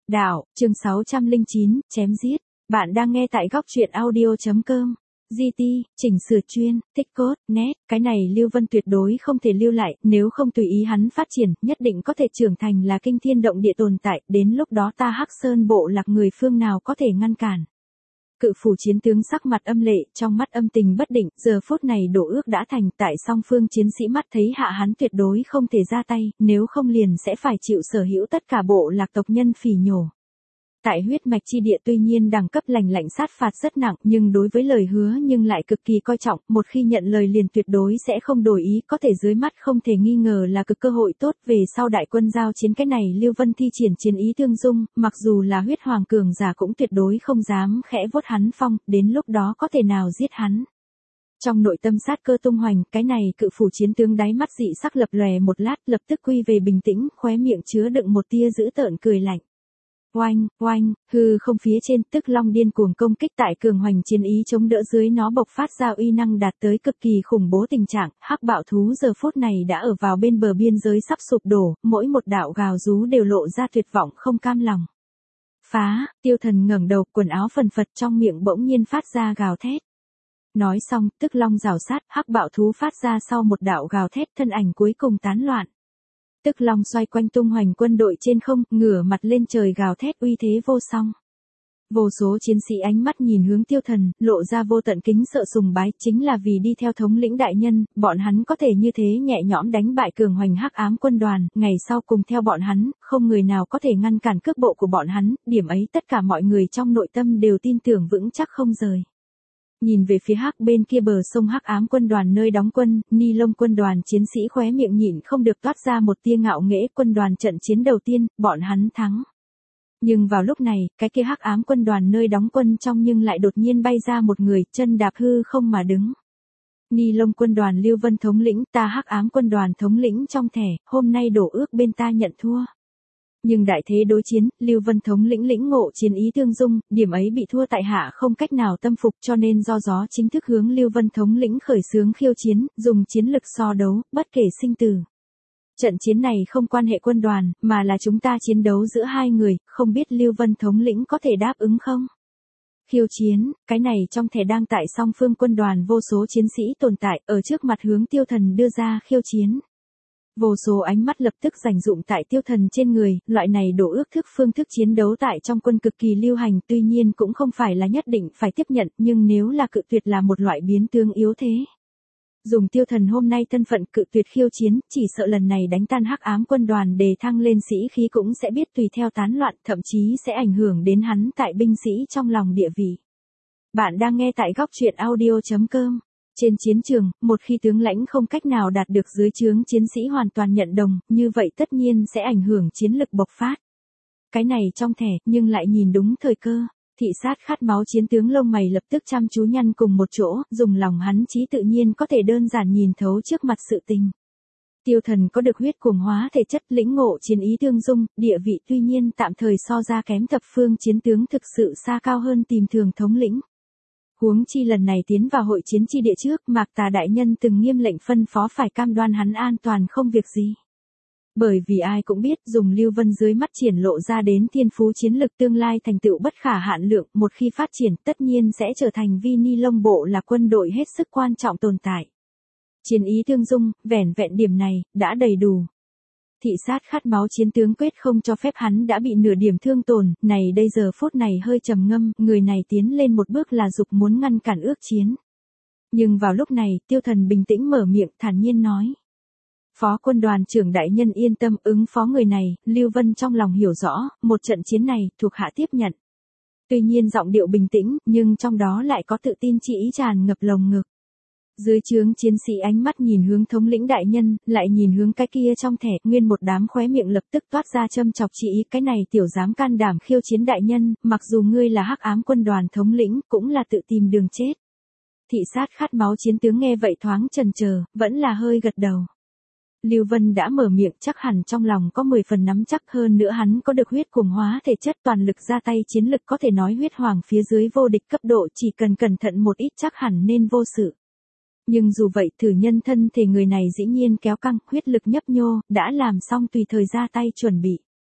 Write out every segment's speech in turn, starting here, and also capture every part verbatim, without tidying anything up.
Đạo, chương sáu trăm lẻ chín, chém giết. Bạn đang nghe tại góc truyện audio chấm com. giê tê, chỉnh sửa chuyên, tích cốt, net, cái này Lưu Vân tuyệt đối không thể lưu lại, nếu không tùy ý hắn phát triển, nhất định có thể trưởng thành là kinh thiên động địa tồn tại, đến lúc đó ta Hắc Sơn bộ lạc người phương nào có thể ngăn cản. Cự phủ chiến tướng sắc mặt âm lệ, trong mắt âm tình bất định, giờ phút này đổ ước đã thành, tại song phương chiến sĩ mắt thấy hạ hắn tuyệt đối không thể ra tay, nếu không liền sẽ phải chịu sở hữu tất cả bộ lạc tộc nhân phỉ nhổ. Tại huyết mạch chi địa tuy nhiên đẳng cấp lành lạnh sát phạt rất nặng, nhưng đối với lời hứa nhưng lại cực kỳ coi trọng, một khi nhận lời liền tuyệt đối sẽ không đổi ý, có thể dưới mắt không thể nghi ngờ là cực cơ hội tốt, về sau đại quân giao chiến cái này Lưu Vân thi triển chiến ý thương dung, mặc dù là huyết hoàng cường giả cũng tuyệt đối không dám khẽ vuốt hắn phong, đến lúc đó có thể nào giết hắn. Trong nội tâm sát cơ tung hoành, cái này cự phủ chiến tướng đáy mắt dị sắc lập lòe một lát, lập tức quy về bình tĩnh, khóe miệng chứa đựng một tia dữ tợn cười lạnh. Oanh, oanh, hư không phía trên, tức long điên cuồng công kích tại cường hoành chiến ý chống đỡ dưới nó bộc phát ra uy năng đạt tới cực kỳ khủng bố tình trạng, hắc bạo thú giờ phút này đã ở vào bên bờ biên giới sắp sụp đổ, mỗi một đạo gào rú đều lộ ra tuyệt vọng không cam lòng. Phá, Tiêu Thần ngẩng đầu, quần áo phần phật trong miệng bỗng nhiên phát ra gào thét. Nói xong, tức long rào sát, hắc bạo thú phát ra sau một đạo gào thét, thân ảnh cuối cùng tán loạn. Tức long xoay quanh tung hoành quân đội trên không, ngửa mặt lên trời gào thét uy thế vô song. Vô số chiến sĩ ánh mắt nhìn hướng Tiêu Thần, lộ ra vô tận kính sợ sùng bái, chính là vì đi theo thống lĩnh đại nhân, bọn hắn có thể như thế nhẹ nhõm đánh bại cường hoành hắc ám quân đoàn, ngày sau cùng theo bọn hắn, không người nào có thể ngăn cản cước bộ của bọn hắn, điểm ấy tất cả mọi người trong nội tâm đều tin tưởng vững chắc không rời. Nhìn về phía hắc bên kia bờ sông hắc ám quân đoàn nơi đóng quân, Ni Lông quân đoàn chiến sĩ khóe miệng nhịn không được toát ra một tia ngạo nghễ, quân đoàn trận chiến đầu tiên, bọn hắn thắng. Nhưng vào lúc này, cái kia hắc ám quân đoàn nơi đóng quân trong nhưng lại đột nhiên bay ra một người, chân đạp hư không mà đứng. Ni Lông quân đoàn Lưu Vân thống lĩnh, ta hắc ám quân đoàn thống lĩnh trong thẻ, hôm nay đổ ước bên ta nhận thua. Nhưng đại thế đối chiến, Lưu Vân thống lĩnh lĩnh ngộ chiến ý thương dung, điểm ấy bị thua tại hạ không cách nào tâm phục, cho nên do gió chính thức hướng Lưu Vân thống lĩnh khởi xướng khiêu chiến, dùng chiến lực so đấu, bất kể sinh tử. Trận chiến này không quan hệ quân đoàn, mà là chúng ta chiến đấu giữa hai người, không biết Lưu Vân thống lĩnh có thể đáp ứng không? Khiêu chiến, cái này trong thẻ đang tại song phương quân đoàn vô số chiến sĩ tồn tại, ở trước mặt hướng Tiêu Thần đưa ra khiêu chiến. Vô số ánh mắt lập tức dành dụm tại Tiêu Thần trên người, loại này đổ ước thức phương thức chiến đấu tại trong quân cực kỳ lưu hành, tuy nhiên cũng không phải là nhất định phải tiếp nhận, nhưng nếu là cự tuyệt là một loại biến tướng yếu thế. Dùng Tiêu Thần hôm nay thân phận cự tuyệt khiêu chiến, chỉ sợ lần này đánh tan hắc ám quân đoàn đề thăng lên sĩ khí cũng sẽ biết tùy theo tán loạn, thậm chí sẽ ảnh hưởng đến hắn tại binh sĩ trong lòng địa vị. Bạn đang nghe tại góc truyện audio chấm com. Trên chiến trường, một khi tướng lãnh không cách nào đạt được dưới trướng chiến sĩ hoàn toàn nhận đồng, như vậy tất nhiên sẽ ảnh hưởng chiến lực bộc phát. Cái này trong thẻ, nhưng lại nhìn đúng thời cơ. Thị sát khát máu chiến tướng lông mày lập tức chăm chú nhăn cùng một chỗ, dùng lòng hắn trí tự nhiên có thể đơn giản nhìn thấu trước mặt sự tình. Tiêu Thần có được huyết cuồng hóa thể chất, lĩnh ngộ chiến ý thương dung, địa vị tuy nhiên tạm thời so ra kém thập phương chiến tướng thực sự xa cao hơn tìm thường thống lĩnh. Huống chi lần này tiến vào hội chiến chi địa trước, Mạc Tà đại nhân từng nghiêm lệnh phân phó phải cam đoan hắn an toàn không việc gì. Bởi vì ai cũng biết, dùng Lưu Vân dưới mắt triển lộ ra đến thiên phú chiến lực tương lai thành tựu bất khả hạn lượng, một khi phát triển tất nhiên sẽ trở thành vi Ni Lông bộ là quân đội hết sức quan trọng tồn tại. Chiến ý thương dung, vẻn vẹn điểm này, đã đầy đủ. Thị sát khát máu chiến tướng quyết không cho phép hắn đã bị nửa điểm thương tổn, này đây giờ phút này hơi trầm ngâm, người này tiến lên một bước là dục muốn ngăn cản ước chiến. Nhưng vào lúc này, Tiêu Thần bình tĩnh mở miệng, thản nhiên nói. Phó quân đoàn trưởng đại nhân yên tâm, ứng phó người này, Lưu Vân trong lòng hiểu rõ, một trận chiến này, thuộc hạ tiếp nhận. Tuy nhiên giọng điệu bình tĩnh, nhưng trong đó lại có tự tin chỉ ý tràn ngập lồng ngực. Dưới trướng chiến sĩ ánh mắt nhìn hướng thống lĩnh đại nhân, lại nhìn hướng cái kia trong thẻ, nguyên một đám khóe miệng lập tức toát ra châm chọc chỉ ý, cái này tiểu dám can đảm khiêu chiến đại nhân, mặc dù ngươi là hắc ám quân đoàn thống lĩnh, cũng là tự tìm đường chết. Thị sát khát máu chiến tướng nghe vậy thoáng chần chờ, vẫn là hơi gật đầu. Lưu Vân đã mở miệng, chắc hẳn trong lòng có mười phần nắm chắc, hơn nữa hắn có được huyết cuồng hóa thể chất, toàn lực ra tay chiến lực có thể nói huyết hoàng phía dưới vô địch cấp độ, chỉ cần cẩn thận một ít chắc hẳn nên vô sự. Nhưng dù vậy, thử nhân thân thể người này dĩ nhiên kéo căng, huyết lực nhấp nhô, đã làm xong tùy thời ra tay chuẩn bị.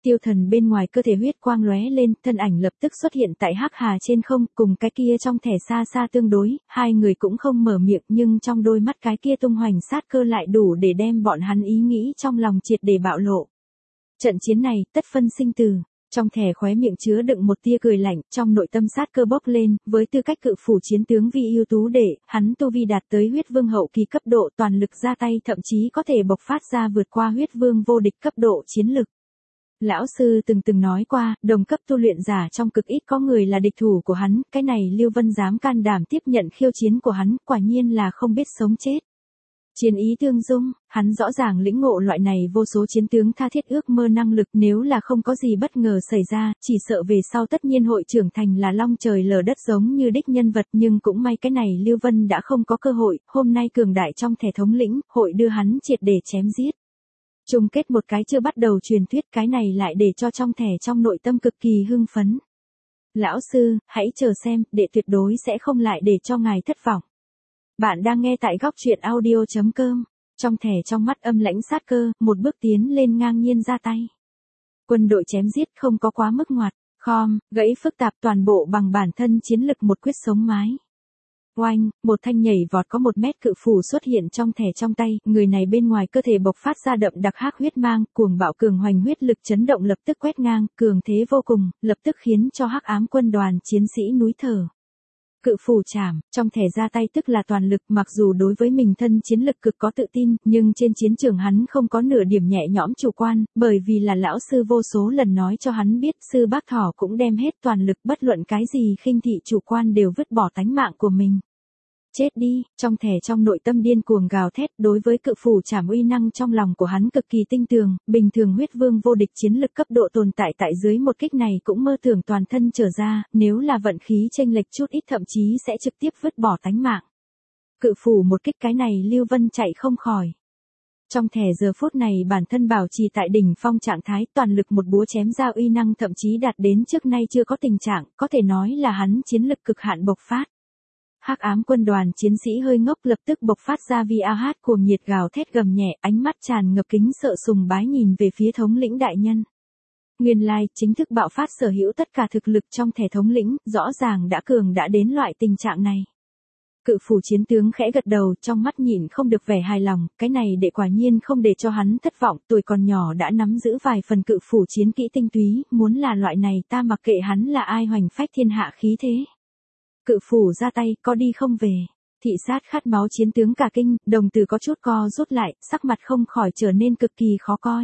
Tiêu Thần bên ngoài cơ thể huyết quang lóe lên, thân ảnh lập tức xuất hiện tại hắc hà trên không, cùng cái kia trong thẻ xa xa tương đối, hai người cũng không mở miệng nhưng trong đôi mắt cái kia tung hoành sát cơ lại đủ để đem bọn hắn ý nghĩ trong lòng triệt để bạo lộ. Trận chiến này, tất phân sinh tử. Trong thẻ khóe miệng chứa đựng một tia cười lạnh, trong nội tâm sát cơ bốc lên, với tư cách cự phủ chiến tướng vi ưu tú đệ, hắn tu vi đạt tới huyết vương hậu kỳ cấp độ, toàn lực ra tay thậm chí có thể bộc phát ra vượt qua huyết vương vô địch cấp độ chiến lực. Lão sư từng từng nói qua, đồng cấp tu luyện giả trong cực ít có người là địch thủ của hắn, cái này Lưu Vân dám can đảm tiếp nhận khiêu chiến của hắn, quả nhiên là không biết sống chết. Chiến ý tương dung, hắn rõ ràng lĩnh ngộ loại này vô số chiến tướng tha thiết ước mơ năng lực, nếu là không có gì bất ngờ xảy ra, chỉ sợ về sau tất nhiên hội trưởng thành là long trời lở đất giống như đích nhân vật, nhưng cũng may cái này Lưu Vân đã không có cơ hội, hôm nay cường đại trong thẻ thống lĩnh, hội đưa hắn triệt để chém giết. Chung kết một cái chưa bắt đầu truyền thuyết, cái này lại để cho trong thẻ trong nội tâm cực kỳ hưng phấn. Lão sư, hãy chờ xem, đệ tuyệt đối sẽ không lại để cho ngài thất vọng. Bạn đang nghe tại góc truyện audio chấm com. Trong thẻ trong mắt âm lãnh sát cơ, một bước tiến lên ngang nhiên ra tay. Quân đội chém giết không có quá mức ngoặt, khom, gãy phức tạp toàn bộ bằng bản thân chiến lực một quyết sống mái. Oanh, một thanh nhảy vọt có một mét cự phủ xuất hiện trong thẻ trong tay, người này bên ngoài cơ thể bộc phát ra đậm đặc hắc huyết mang, cuồng bạo cường hoành huyết lực chấn động lập tức quét ngang, cường thế vô cùng, lập tức khiến cho hắc ám quân đoàn chiến sĩ núi thở. Cự phủ chảm, trong thẻ ra tay tức là toàn lực, mặc dù đối với mình thân chiến lực cực có tự tin, nhưng trên chiến trường hắn không có nửa điểm nhẹ nhõm chủ quan, bởi vì là lão sư vô số lần nói cho hắn biết, sư bác thỏ cũng đem hết toàn lực, bất luận cái gì khinh thị chủ quan đều vứt bỏ tánh mạng của mình. Chết đi, trong thẻ trong nội tâm điên cuồng gào thét, đối với cự phủ chảm uy năng trong lòng của hắn cực kỳ tinh tường, bình thường huyết vương vô địch chiến lực cấp độ tồn tại tại dưới một kích này cũng mơ tưởng toàn thân trở ra, nếu là vận khí chênh lệch chút ít thậm chí sẽ trực tiếp vứt bỏ tánh mạng. Cự phủ một kích cái này Lưu Vân chạy không khỏi. Trong thẻ giờ phút này bản thân bảo trì tại đỉnh phong trạng thái, toàn lực một búa chém ra uy năng thậm chí đạt đến trước nay chưa có tình trạng, có thể nói là hắn chiến lực cực hạn bộc phát. Hắc ám quân đoàn chiến sĩ hơi ngốc lập tức bộc phát ra vi a hát cuồng nhiệt gào thét gầm nhẹ, ánh mắt tràn ngập kính sợ sùng bái nhìn về phía thống lĩnh đại nhân. Nguyên lai, chính thức bạo phát sở hữu tất cả thực lực trong thẻ thống lĩnh, rõ ràng đã cường đã đến loại tình trạng này. Cự phủ chiến tướng khẽ gật đầu, trong mắt nhìn không được vẻ hài lòng, cái này để quả nhiên không để cho hắn thất vọng, tuổi còn nhỏ đã nắm giữ vài phần cự phủ chiến kỹ tinh túy, muốn là loại này ta mặc kệ hắn là ai hoành phách thiên hạ khí thế. Cự phủ ra tay, có đi không về. Thị sát khát máu chiến tướng cả kinh, đồng tử có chút co rút lại, sắc mặt không khỏi trở nên cực kỳ khó coi.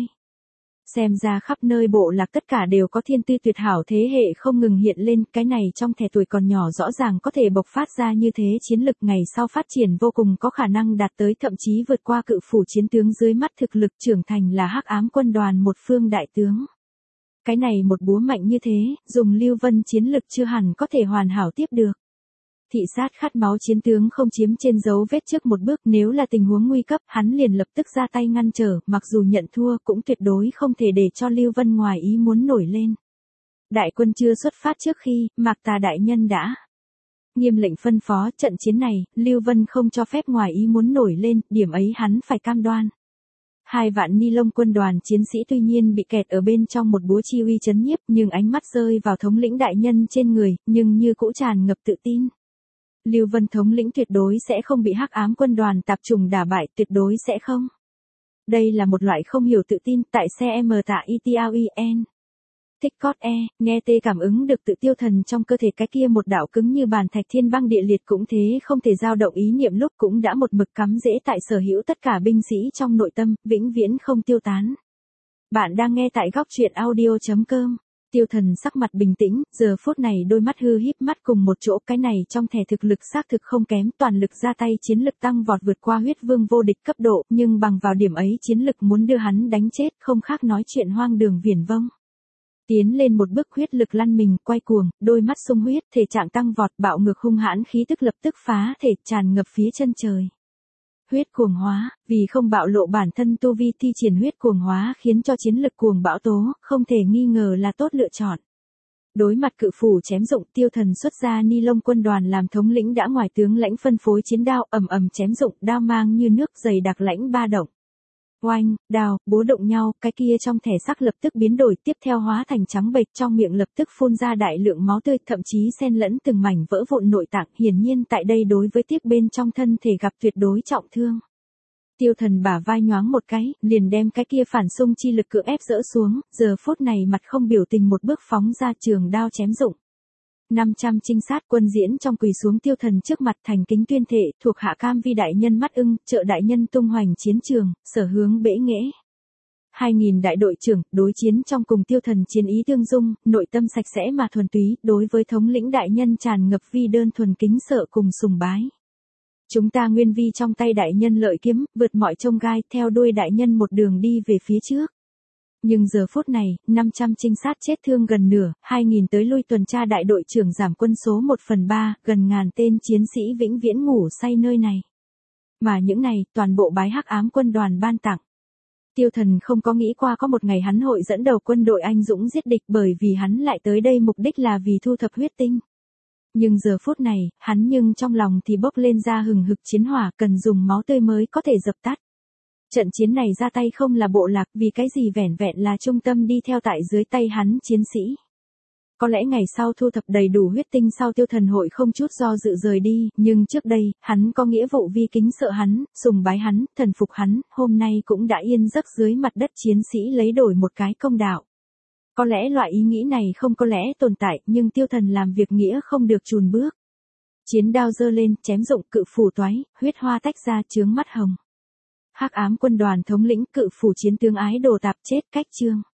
Xem ra khắp nơi bộ lạc tất cả đều có thiên tư tuyệt hảo thế hệ không ngừng hiện lên, cái này trong thẻ tuổi còn nhỏ rõ ràng có thể bộc phát ra như thế chiến lực ngày sau phát triển vô cùng có khả năng đạt tới thậm chí vượt qua cự phủ chiến tướng dưới mắt thực lực trưởng thành là hắc ám quân đoàn một phương đại tướng. Cái này một búa mạnh như thế, dùng Lưu Vân chiến lực chưa hẳn có thể hoàn hảo tiếp được. Thị sát khát máu chiến tướng không chiếm trên dấu vết trước một bước, nếu là tình huống nguy cấp, hắn liền lập tức ra tay ngăn trở, mặc dù nhận thua cũng tuyệt đối không thể để cho Lưu Vân ngoài ý muốn nổi lên. Đại quân chưa xuất phát trước khi, Mạc Tà đại nhân đã nghiêm lệnh phân phó, trận chiến này, Lưu Vân không cho phép ngoài ý muốn nổi lên, điểm ấy hắn phải cam đoan. Hai vạn ni lông quân đoàn chiến sĩ tuy nhiên bị kẹt ở bên trong một búa chi uy chấn nhiếp, nhưng ánh mắt rơi vào thống lĩnh đại nhân trên người, nhưng như cũ tràn ngập tự tin. Lưu Vân thống lĩnh tuyệt đối sẽ không bị hắc ám quân đoàn tạp trùng đả bại, tuyệt đối sẽ không. Đây là một loại không hiểu tự tin tại xe em tạ i tao en. Thích cót e, nghe tê cảm ứng được tự tiêu thần trong cơ thể cái kia một đạo cứng như bàn thạch thiên băng địa liệt cũng thế không thể dao động ý niệm lúc cũng đã một mực cắm rễ tại sở hữu tất cả binh sĩ trong nội tâm, vĩnh viễn không tiêu tán. Bạn đang nghe tại góc truyện audio chấm com. Tiêu thần sắc mặt bình tĩnh, giờ phút này đôi mắt hư híp mắt cùng một chỗ, cái này trong thẻ thực lực xác thực không kém, toàn lực ra tay chiến lực tăng vọt vượt qua huyết vương vô địch cấp độ, nhưng bằng vào điểm ấy chiến lực muốn đưa hắn đánh chết không khác nói chuyện hoang đường viển vông. Tiến lên một bước huyết lực lăn mình, quay cuồng, đôi mắt sung huyết, thể trạng tăng vọt bạo ngược hung hãn khí tức lập tức phá thể tràn ngập phía chân trời. Huyết cuồng hóa, vì không bạo lộ bản thân tu vi thi triển huyết cuồng hóa khiến cho chiến lực cuồng bão tố, không thể nghi ngờ là tốt lựa chọn. Đối mặt cự phủ chém dụng, tiêu thần xuất ra ni lông quân đoàn làm thống lĩnh đã ngoài tướng lãnh phân phối chiến đao ầm ầm chém dụng, đao mang như nước dày đặc lãnh ba động. Oanh, đào, búa đụng nhau, cái kia trong thẻ sắc lập tức biến đổi, tiếp theo hóa thành trắng bệch, trong miệng lập tức phun ra đại lượng máu tươi, thậm chí xen lẫn từng mảnh vỡ vụn nội tạng, hiển nhiên tại đây đối với tiếc bên trong thân thể gặp tuyệt đối trọng thương. Tiêu Thần bả vai nhoáng một cái, liền đem cái kia phản xung chi lực cưỡng ép dỡ xuống, giờ phút này mặt không biểu tình một bước phóng ra trường đao chém dụng. năm trăm trinh sát quân diễn trong quỳ xuống Tiêu Thần trước mặt thành kính tuyên thệ, thuộc hạ cam vi đại nhân mắt ưng, trợ đại nhân tung hoành chiến trường, sở hướng bể nghễ. hai nghìn đại đội trưởng, đối chiến trong cùng Tiêu Thần chiến ý tương dung, nội tâm sạch sẽ mà thuần túy, đối với thống lĩnh đại nhân tràn ngập vi đơn thuần kính sợ cùng sùng bái. Chúng ta nguyên vi trong tay đại nhân lợi kiếm, vượt mọi chông gai, theo đuôi đại nhân một đường đi về phía trước. Nhưng giờ phút này, năm trăm trinh sát chết thương gần nửa, hai nghìn tới lui tuần tra đại đội trưởng giảm quân số một phần ba, gần ngàn tên chiến sĩ vĩnh viễn ngủ say nơi này. Mà những này, toàn bộ bái hắc ám quân đoàn ban tặng. Tiêu Thần không có nghĩ qua có một ngày hắn hội dẫn đầu quân đội anh dũng giết địch, bởi vì hắn lại tới đây mục đích là vì thu thập huyết tinh. Nhưng giờ phút này, hắn nhưng trong lòng thì bốc lên ra hừng hực chiến hỏa, cần dùng máu tươi mới có thể dập tắt. Trận chiến này ra tay không là bộ lạc, vì cái gì vẻn vẹn là trung tâm đi theo tại dưới tay hắn chiến sĩ. Có lẽ ngày sau thu thập đầy đủ huyết tinh sau Tiêu Thần hội không chút do dự rời đi, nhưng trước đây, hắn có nghĩa vụ vi kính sợ hắn, sùng bái hắn, thần phục hắn, hôm nay cũng đã yên giấc dưới mặt đất chiến sĩ lấy đổi một cái công đạo. Có lẽ loại ý nghĩ này không có lẽ tồn tại, nhưng Tiêu Thần làm việc nghĩa không được chùn bước. Chiến đao giơ lên, chém dụng, cự phủ toái, huyết hoa tách ra chướng mắt hồng. Hắc ám quân đoàn thống lĩnh, cự phủ chiến tướng ái đồ tạp chết cách chương.